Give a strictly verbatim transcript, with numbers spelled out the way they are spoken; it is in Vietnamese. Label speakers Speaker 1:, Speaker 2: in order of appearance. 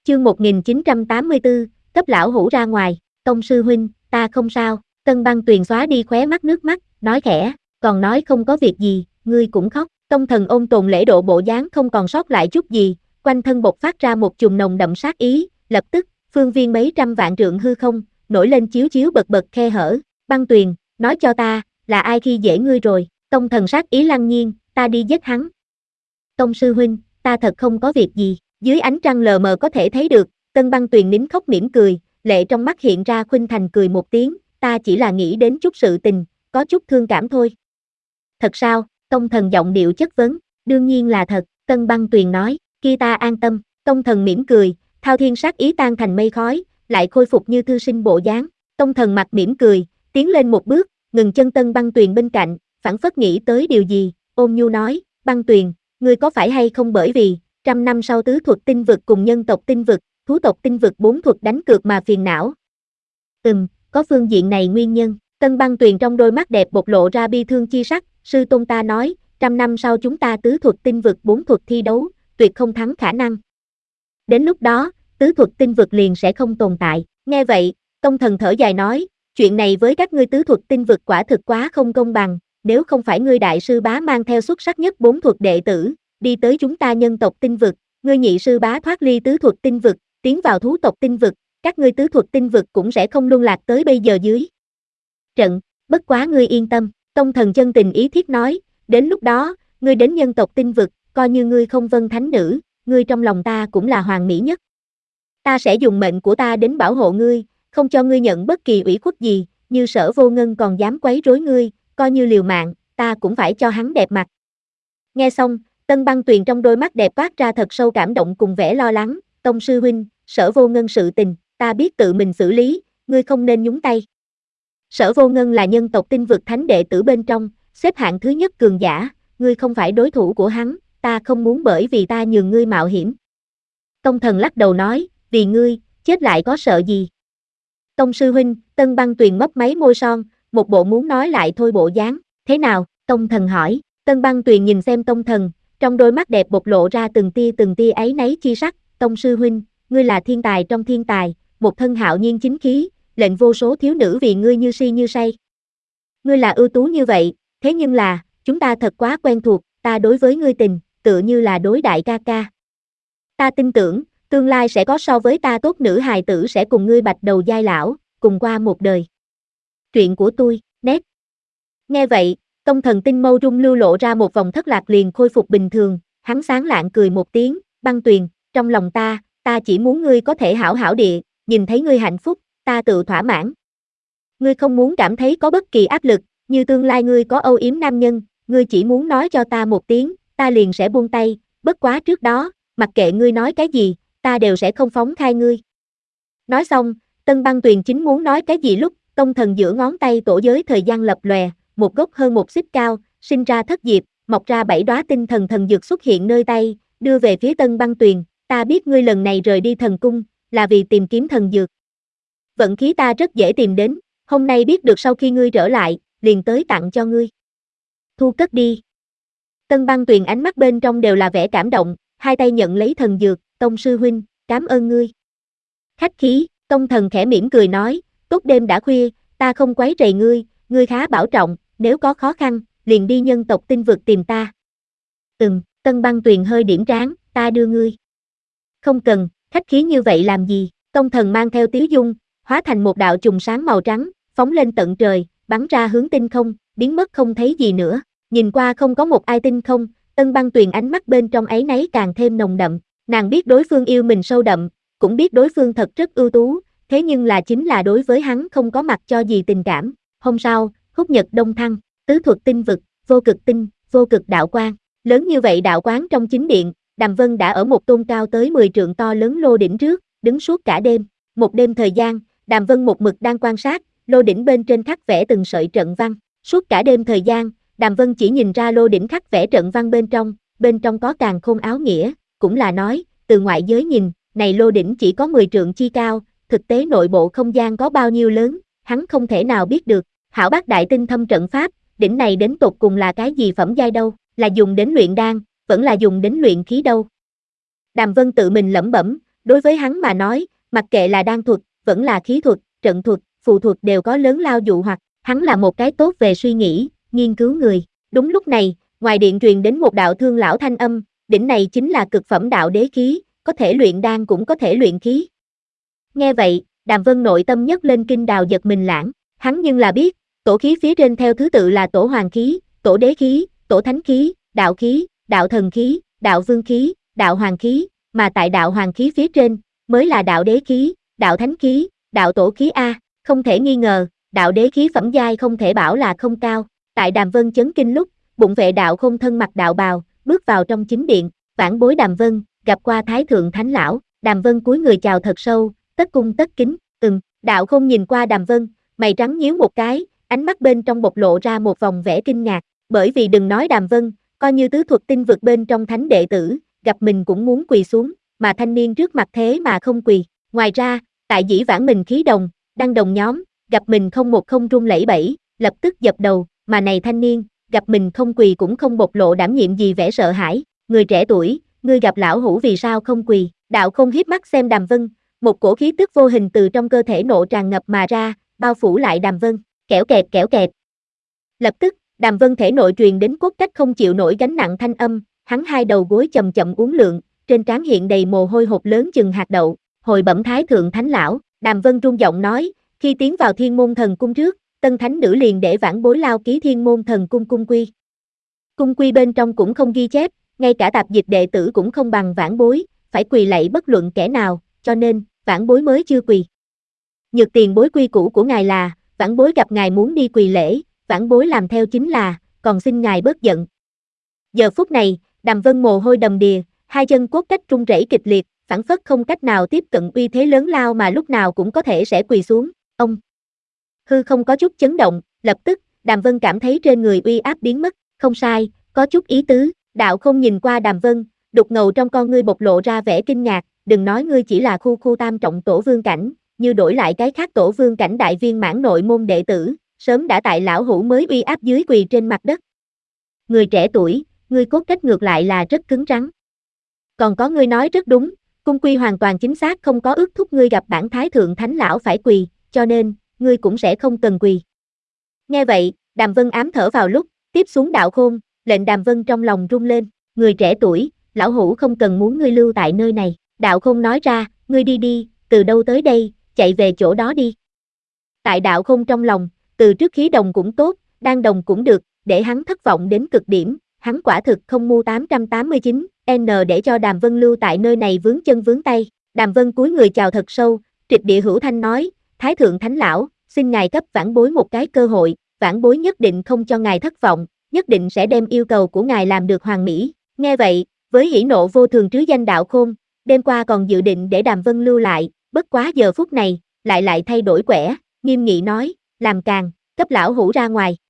Speaker 1: Chương một nghìn chín trăm tám mươi tư, cấp lão hủ ra ngoài, Tông sư huynh, ta không sao. Tân Băng Tuyền xóa đi khóe mắt nước mắt, nói khẽ, còn nói không có việc gì, ngươi cũng khóc. Tông Thần ôn tồn lễ độ bộ dáng không còn sót lại chút gì, quanh thân bộc phát ra một chùm nồng đậm sát ý, lập tức, phương viên mấy trăm vạn trượng hư không, nổi lên chiếu chiếu bật bật khe hở. Băng Tuyền, nói cho ta, là ai khi dễ ngươi rồi? Tông Thần sát ý lăng nhiên, ta đi giết hắn. Tông sư huynh, ta thật không có việc gì. Dưới ánh trăng lờ mờ có thể thấy được, Tân Băng Tuyền nín khóc mỉm cười, lệ trong mắt hiện ra khuynh thành cười một tiếng, ta chỉ là nghĩ đến chút sự tình, có chút thương cảm thôi. Thật sao? Tông Thần giọng điệu chất vấn, đương nhiên là thật, Tân Băng Tuyền nói, kia ta an tâm. Tông Thần mỉm cười, thao thiên sát ý tan thành mây khói, lại khôi phục như thư sinh bộ dáng. Tông Thần mặt mỉm cười, tiến lên một bước, ngừng chân Tân Băng Tuyền bên cạnh, phảng phất nghĩ tới điều gì, ôn nhu nói, Băng Tuyền, ngươi có phải hay không bởi vì trăm năm sau tứ thuật tinh vực cùng nhân tộc tinh vực, thú tộc tinh vực bốn thuật đánh cược mà phiền não? Ừm, có phương diện này nguyên nhân. Tân Băng Tuyền trong đôi mắt đẹp bộc lộ ra bi thương chi sắc, sư tôn ta nói, trăm năm sau chúng ta tứ thuật tinh vực bốn thuật thi đấu, tuyệt không thắng khả năng. Đến lúc đó, tứ thuật tinh vực liền sẽ không tồn tại. Nghe vậy, Tông Thần thở dài nói, chuyện này với các ngươi tứ thuật tinh vực quả thực quá không công bằng, nếu không phải ngươi đại sư bá mang theo xuất sắc nhất bốn thuật đệ tử, đi tới chúng ta nhân tộc tinh vực, ngươi nhị sư bá thoát ly tứ thuật tinh vực, tiến vào thú tộc tinh vực, các ngươi tứ thuật tinh vực cũng sẽ không luân lạc tới bây giờ dưới trận, bất quá ngươi yên tâm, Tông Thần chân tình ý thiết nói, đến lúc đó, ngươi đến nhân tộc tinh vực, coi như ngươi không vân thánh nữ, ngươi trong lòng ta cũng là hoàn mỹ nhất. Ta sẽ dùng mệnh của ta đến bảo hộ ngươi, không cho ngươi nhận bất kỳ ủy khuất gì, như Sở Vô Ngân còn dám quấy rối ngươi, coi như liều mạng, ta cũng phải cho hắn đẹp mặt. Nghe xong, Tân Băng Tuyền trong đôi mắt đẹp toát ra thật sâu cảm động cùng vẻ lo lắng, Tông sư huynh, Sở Vô Ngân sự tình, ta biết tự mình xử lý, ngươi không nên nhúng tay. Sở Vô Ngân là nhân tộc tinh vực thánh đệ tử bên trong, xếp hạng thứ nhất cường giả, ngươi không phải đối thủ của hắn, ta không muốn bởi vì ta nhường ngươi mạo hiểm. Tông Thần lắc đầu nói, vì ngươi, chết lại có sợ gì? Tông sư huynh, Tân Băng Tuyền mấp máy môi son, một bộ muốn nói lại thôi bộ dáng, thế nào? Tông Thần hỏi. Tân Băng Tuyền nhìn xem Tông Thần, trong đôi mắt đẹp bộc lộ ra từng tia từng tia áy náy chi sắc, Tông sư huynh, ngươi là thiên tài trong thiên tài, một thân hạo nhiên chính khí, lệnh vô số thiếu nữ vì ngươi như si như say. Ngươi là ưu tú như vậy, thế nhưng là, chúng ta thật quá quen thuộc, ta đối với ngươi tình, tựa như là đối đại ca ca. Ta tin tưởng, tương lai sẽ có so với ta tốt nữ hài tử sẽ cùng ngươi bạch đầu giai lão, cùng qua một đời. Chuyện của tôi, nét. Nghe vậy, Tông Thần tinh mâu rung lưu lộ ra một vòng thất lạc liền khôi phục bình thường, hắn sáng lạng cười một tiếng, Băng Tuyền, trong lòng ta, ta chỉ muốn ngươi có thể hảo hảo địa, nhìn thấy ngươi hạnh phúc, ta tự thỏa mãn. Ngươi không muốn cảm thấy có bất kỳ áp lực, như tương lai ngươi có âu yếm nam nhân, ngươi chỉ muốn nói cho ta một tiếng, ta liền sẽ buông tay, bất quá trước đó, mặc kệ ngươi nói cái gì, ta đều sẽ không phóng khai ngươi. Nói xong, Tân Băng Tuyền chính muốn nói cái gì lúc, Tông Thần giữa ngón tay tổ giới thời gian lập lòe, một gốc hơn một xích cao, sinh ra thất diệp, mọc ra bảy đóa tinh thần thần dược xuất hiện nơi tay, đưa về phía Tân Băng Tuyền, ta biết ngươi lần này rời đi thần cung, là vì tìm kiếm thần dược. Vận khí ta rất dễ tìm đến, hôm nay biết được sau khi ngươi trở lại, liền tới tặng cho ngươi. Thu cất đi. Tân Băng Tuyền ánh mắt bên trong đều là vẻ cảm động, hai tay nhận lấy thần dược, Tông sư huynh, cảm ơn ngươi. Khách khí, Tông Thần khẽ mỉm cười nói, tốt đêm đã khuya, ta không quấy rầy ngươi, ngươi khá bảo trọng, nếu có khó khăn, liền đi nhân tộc tinh vực tìm ta. Ừm, Tân Băng Tuyền hơi điểm trán, ta đưa ngươi. Không cần, khách khí như vậy làm gì? Tông Thần mang theo tiếu dung, hóa thành một đạo chùm sáng màu trắng, phóng lên tận trời, bắn ra hướng tinh không, biến mất không thấy gì nữa. Nhìn qua không có một ai tinh không, Tân Băng Tuyền ánh mắt bên trong áy náy càng thêm nồng đậm, nàng biết đối phương yêu mình sâu đậm, cũng biết đối phương thật rất ưu tú, thế nhưng là chính là đối với hắn không có mặt cho gì tình cảm. Hôm sau, Húc Nhật Đông Thăng, tứ thuật tinh vực, vô cực tinh, vô cực đạo quang, lớn như vậy đạo quán trong chính điện, Đàm Vân đã ở một tôn cao tới mười trượng to lớn lô đỉnh trước, đứng suốt cả đêm. Một đêm thời gian, Đàm Vân một mực đang quan sát, lô đỉnh bên trên khắc vẽ từng sợi trận văn. Suốt cả đêm thời gian, Đàm Vân chỉ nhìn ra lô đỉnh khắc vẽ trận văn bên trong, bên trong có càn khôn áo nghĩa, cũng là nói, từ ngoại giới nhìn, này lô đỉnh chỉ có mười trượng chi cao, thực tế nội bộ không gian có bao nhiêu lớn, hắn không thể nào biết được. Hảo Bác Đại Tinh Thâm trận pháp, đỉnh này đến tột cùng là cái gì phẩm giai đâu, là dùng đến luyện đan, vẫn là dùng đến luyện khí đâu. Đàm Vân tự mình lẩm bẩm, Đối với hắn mà nói, mặc kệ là đan thuật, vẫn là khí thuật, trận thuật, phù thuật đều có lớn lao dụ hoặc, hắn là một cái tốt về suy nghĩ, nghiên cứu người. Đúng lúc này, ngoài điện truyền đến một đạo thương lão thanh âm, đỉnh này chính là cực phẩm đạo đế khí, có thể luyện đan cũng có thể luyện khí. Nghe vậy, Đàm Vân nội tâm nhấc lên kinh đào giật mình lãng, hắn nhưng là biết, tổ khí phía trên theo thứ tự là tổ hoàng khí, tổ đế khí, tổ thánh khí, đạo khí, đạo thần khí, đạo vương khí, đạo hoàng khí, mà tại đạo hoàng khí phía trên, mới là đạo đế khí, đạo thánh khí, đạo tổ khí A, không thể nghi ngờ, đạo đế khí phẩm giai không thể bảo là không cao. Tại Đàm Vân chấn kinh lúc, bụng vệ đạo không thân mặc đạo bào, bước vào trong chính điện, vãn bối Đàm Vân, gặp qua Thái Thượng Thánh Lão, Đàm Vân cúi người chào thật sâu, tất cung tất kính, ừm, đạo không nhìn qua Đàm Vân, mày trắng nhíu một cái, ánh mắt bên trong bộc lộ ra một vòng vẻ kinh ngạc, bởi vì đừng nói Đàm Vân, coi như tứ thuật tinh vực bên trong thánh đệ tử, gặp mình cũng muốn quỳ xuống, mà thanh niên trước mặt thế mà không quỳ, ngoài ra, tại dĩ vãng mình khí đồng, đăng đồng nhóm, gặp mình không một không run lẩy bẩy, lập tức dập đầu, mà này thanh niên, gặp mình không quỳ cũng không bộc lộ đảm nhiệm gì vẻ sợ hãi, người trẻ tuổi, ngươi gặp lão hủ vì sao không quỳ, đạo không hiếp mắt xem Đàm Vân, một cổ khí tức vô hình từ trong cơ thể nộ tràn ngập mà ra, bao phủ lại Đàm Vân, kẽo kẹt kẽo kẹt. Lập tức, Đàm Vân thể nội truyền đến cốt cách không chịu nổi gánh nặng thanh âm, hắn hai đầu gối chậm chậm uốn lượn, trên trán hiện đầy mồ hôi hột lớn chừng hạt đậu, hồi bẩm Thái Thượng Thánh Lão, Đàm Vân rung giọng nói, khi tiến vào Thiên Môn Thần Cung trước, Tân Thánh Nữ liền để vãn bối lao ký Thiên Môn Thần Cung cung quy. Cung quy bên trong cũng không ghi chép, ngay cả tạp dịch đệ tử cũng không bằng vãn bối, phải quỳ lạy bất luận kẻ nào, cho nên, vãn bối mới chưa quỳ. Nhược tiền bối quy củ của ngài là, vãn bối gặp ngài muốn đi quỳ lễ, vãn bối làm theo chính là, còn xin ngài bớt giận. Giờ phút này, Đàm Vân mồ hôi đầm đìa, hai chân cốt cách run rẩy kịch liệt, phảng phất không cách nào tiếp cận uy thế lớn lao mà lúc nào cũng có thể sẽ quỳ xuống. Ông hư không có chút chấn động, lập tức, Đàm Vân cảm thấy trên người uy áp biến mất, không sai, có chút ý tứ, đạo không nhìn qua Đàm Vân, đục ngầu trong con ngươi bộc lộ ra vẻ kinh ngạc, đừng nói ngươi chỉ là khu khu tam trọng tổ vương cảnh, như đổi lại cái khác tổ vương cảnh đại viên mãn nội môn đệ tử, sớm đã tại lão hủ mới uy áp dưới quỳ trên mặt đất. Người trẻ tuổi, ngươi cốt cách ngược lại là rất cứng rắn. Còn có ngươi nói rất đúng, cung quy hoàn toàn chính xác không có ước thúc ngươi gặp bản Thái Thượng Thánh Lão phải quỳ, cho nên, ngươi cũng sẽ không cần quỳ. Nghe vậy, Đàm Vân ám thở vào lúc, tiếp xuống đạo khôn, lệnh Đàm Vân trong lòng rung lên, người trẻ tuổi, lão hủ không cần muốn ngươi lưu tại nơi này, đạo khôn nói ra, ngươi đi đi, từ đâu tới đây, chạy về chỗ đó đi. Tại đạo khôn trong lòng, từ trước khí đồng cũng tốt, đan đồng cũng được, để hắn thất vọng đến cực điểm, hắn quả thực không mua tám trăm tám mươi chín N để cho Đàm Vân lưu tại nơi này vướng chân vướng tay. Đàm Vân cúi người chào thật sâu, trịch địa hữu thanh nói, Thái Thượng Thánh Lão, xin ngài cấp vãn bối một cái cơ hội, vãn bối nhất định không cho ngài thất vọng, nhất định sẽ đem yêu cầu của ngài làm được hoàn mỹ. Nghe vậy, với hỉ nộ vô thường trứ danh đạo khôn, đêm qua còn dự định để Đàm Vân lưu lại, bất quá giờ phút này, lại lại thay đổi quẻ, nghiêm nghị nói, làm càng, cấp lão hủ ra ngoài.